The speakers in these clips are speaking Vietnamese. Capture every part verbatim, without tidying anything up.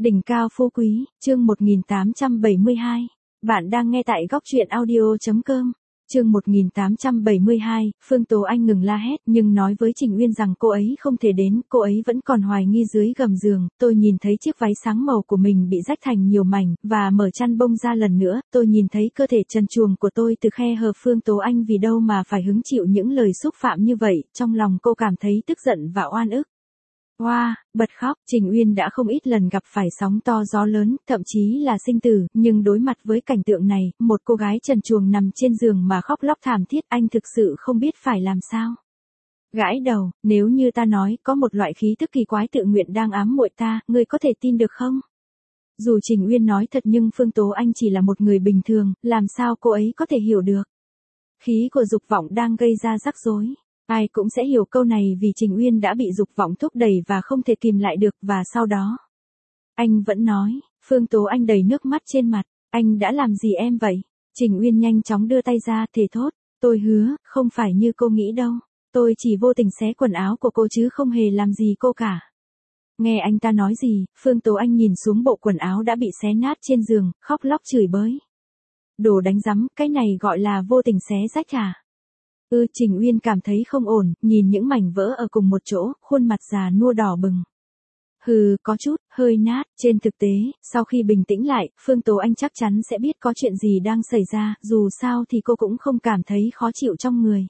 Đỉnh cao phú quý, chương một nghìn tám trăm bảy mươi hai. Bạn đang nghe tại góc truyện audio.com. Chương một nghìn tám trăm bảy mươi hai, Phương Tố Anh ngừng la hét nhưng nói với Trình Uyên rằng cô ấy không thể đến, cô ấy vẫn còn hoài nghi dưới gầm giường. Tôi nhìn thấy chiếc váy sáng màu của mình bị rách thành nhiều mảnh, và mở chăn bông ra lần nữa, tôi nhìn thấy cơ thể trần truồng của tôi từ khe hở. Phương Tố Anh vì đâu mà phải hứng chịu những lời xúc phạm như vậy, trong lòng cô cảm thấy tức giận và oan ức. Hoa, wow, bật khóc. Trình Uyên đã không ít lần gặp phải sóng to gió lớn, thậm chí là sinh tử, nhưng đối mặt với cảnh tượng này, một cô gái trần truồng nằm trên giường mà khóc lóc thảm thiết, anh thực sự không biết phải làm sao. Gãi đầu, nếu như ta nói có một loại khí tức kỳ quái tự nguyện đang ám muội ta, ngươi có thể tin được không? Dù Trình Uyên nói thật nhưng Phương Tố Anh chỉ là một người bình thường, làm sao cô ấy có thể hiểu được? Khí của dục vọng đang gây ra rắc rối. Ai cũng sẽ hiểu câu này vì Trình Uyên đã bị dục vọng thúc đẩy và không thể kìm lại được, và sau đó anh vẫn nói. Phương Tố Anh đầy nước mắt trên mặt. Anh đã làm gì em vậy? Trình Uyên nhanh chóng đưa tay ra, thề thốt. Tôi hứa, không phải như cô nghĩ đâu. Tôi chỉ vô tình xé quần áo của cô chứ không hề làm gì cô cả. Nghe anh ta nói gì, Phương Tố Anh nhìn xuống bộ quần áo đã bị xé nát trên giường, khóc lóc chửi bới. Đồ đánh rắm, cái này gọi là vô tình xé rách à? Ừ, Trình Uyên cảm thấy không ổn, nhìn những mảnh vỡ ở cùng một chỗ, khuôn mặt già nua đỏ bừng. Hừ, có chút, hơi nát. Trên thực tế, sau khi bình tĩnh lại, Phương Tố Anh chắc chắn sẽ biết có chuyện gì đang xảy ra, dù sao thì cô cũng không cảm thấy khó chịu trong người.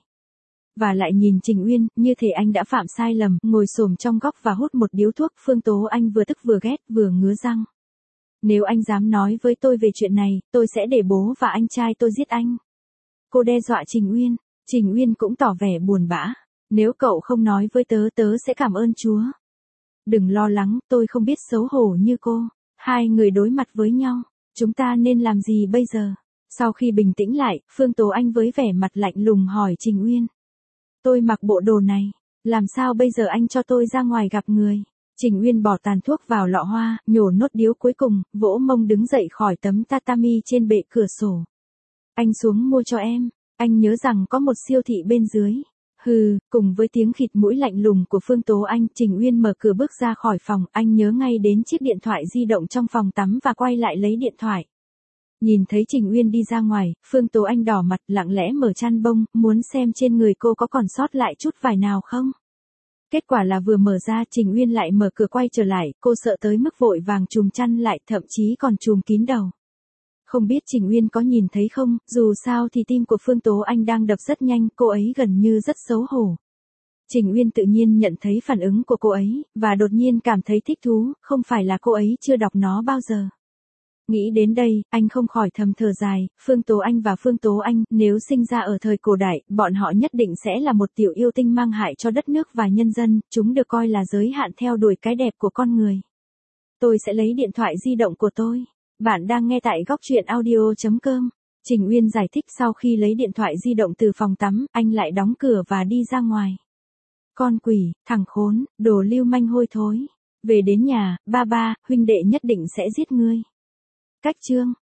Và lại nhìn Trình Uyên, như thể anh đã phạm sai lầm, ngồi xổm trong góc và hút một điếu thuốc. Phương Tố Anh vừa tức vừa ghét, vừa ngứa răng. Nếu anh dám nói với tôi về chuyện này, tôi sẽ để bố và anh trai tôi giết anh. Cô đe dọa Trình Uyên. Trình Uyên cũng tỏ vẻ buồn bã. Nếu cậu không nói với tớ, tớ sẽ cảm ơn Chúa. Đừng lo lắng, tôi không biết xấu hổ như cô. Hai người đối mặt với nhau. Chúng ta nên làm gì bây giờ? Sau khi bình tĩnh lại, Phương Tố Anh với vẻ mặt lạnh lùng hỏi Trình Uyên. Tôi mặc bộ đồ này. Làm sao bây giờ anh cho tôi ra ngoài gặp người? Trình Uyên bỏ tàn thuốc vào lọ hoa, nhổ nốt điếu cuối cùng, vỗ mông đứng dậy khỏi tấm tatami trên bệ cửa sổ. Anh xuống mua cho em. Anh nhớ rằng có một siêu thị bên dưới. Hừ, cùng với tiếng khịt mũi lạnh lùng của Phương Tố Anh, Trình Uyên mở cửa bước ra khỏi phòng, anh nhớ ngay đến chiếc điện thoại di động trong phòng tắm và quay lại lấy điện thoại. Nhìn thấy Trình Uyên đi ra ngoài, Phương Tố Anh đỏ mặt, lặng lẽ mở chăn bông, muốn xem trên người cô có còn sót lại chút vải nào không. Kết quả là vừa mở ra, Trình Uyên lại mở cửa quay trở lại, cô sợ tới mức vội vàng trùm chăn lại, thậm chí còn trùm kín đầu. Không biết Trình Uyên có nhìn thấy không, dù sao thì tim của Phương Tố Anh đang đập rất nhanh, cô ấy gần như rất xấu hổ. Trình Uyên tự nhiên nhận thấy phản ứng của cô ấy, và đột nhiên cảm thấy thích thú, không phải là cô ấy chưa đọc nó bao giờ. Nghĩ đến đây, anh không khỏi thầm thở dài. Phương Tố Anh và Phương Tố Anh, nếu sinh ra ở thời cổ đại, bọn họ nhất định sẽ là một tiểu yêu tinh mang hại cho đất nước và nhân dân, chúng được coi là giới hạn theo đuổi cái đẹp của con người. Tôi sẽ lấy điện thoại di động của tôi. Bạn đang nghe tại góc truyện audio.com. Trình Uyên giải thích. Sau khi lấy điện thoại di động từ phòng tắm, anh lại đóng cửa và đi ra ngoài. Con quỷ, thằng khốn, đồ lưu manh hôi thối. Về đến nhà, ba ba, huynh đệ nhất định sẽ giết ngươi. Cách chương.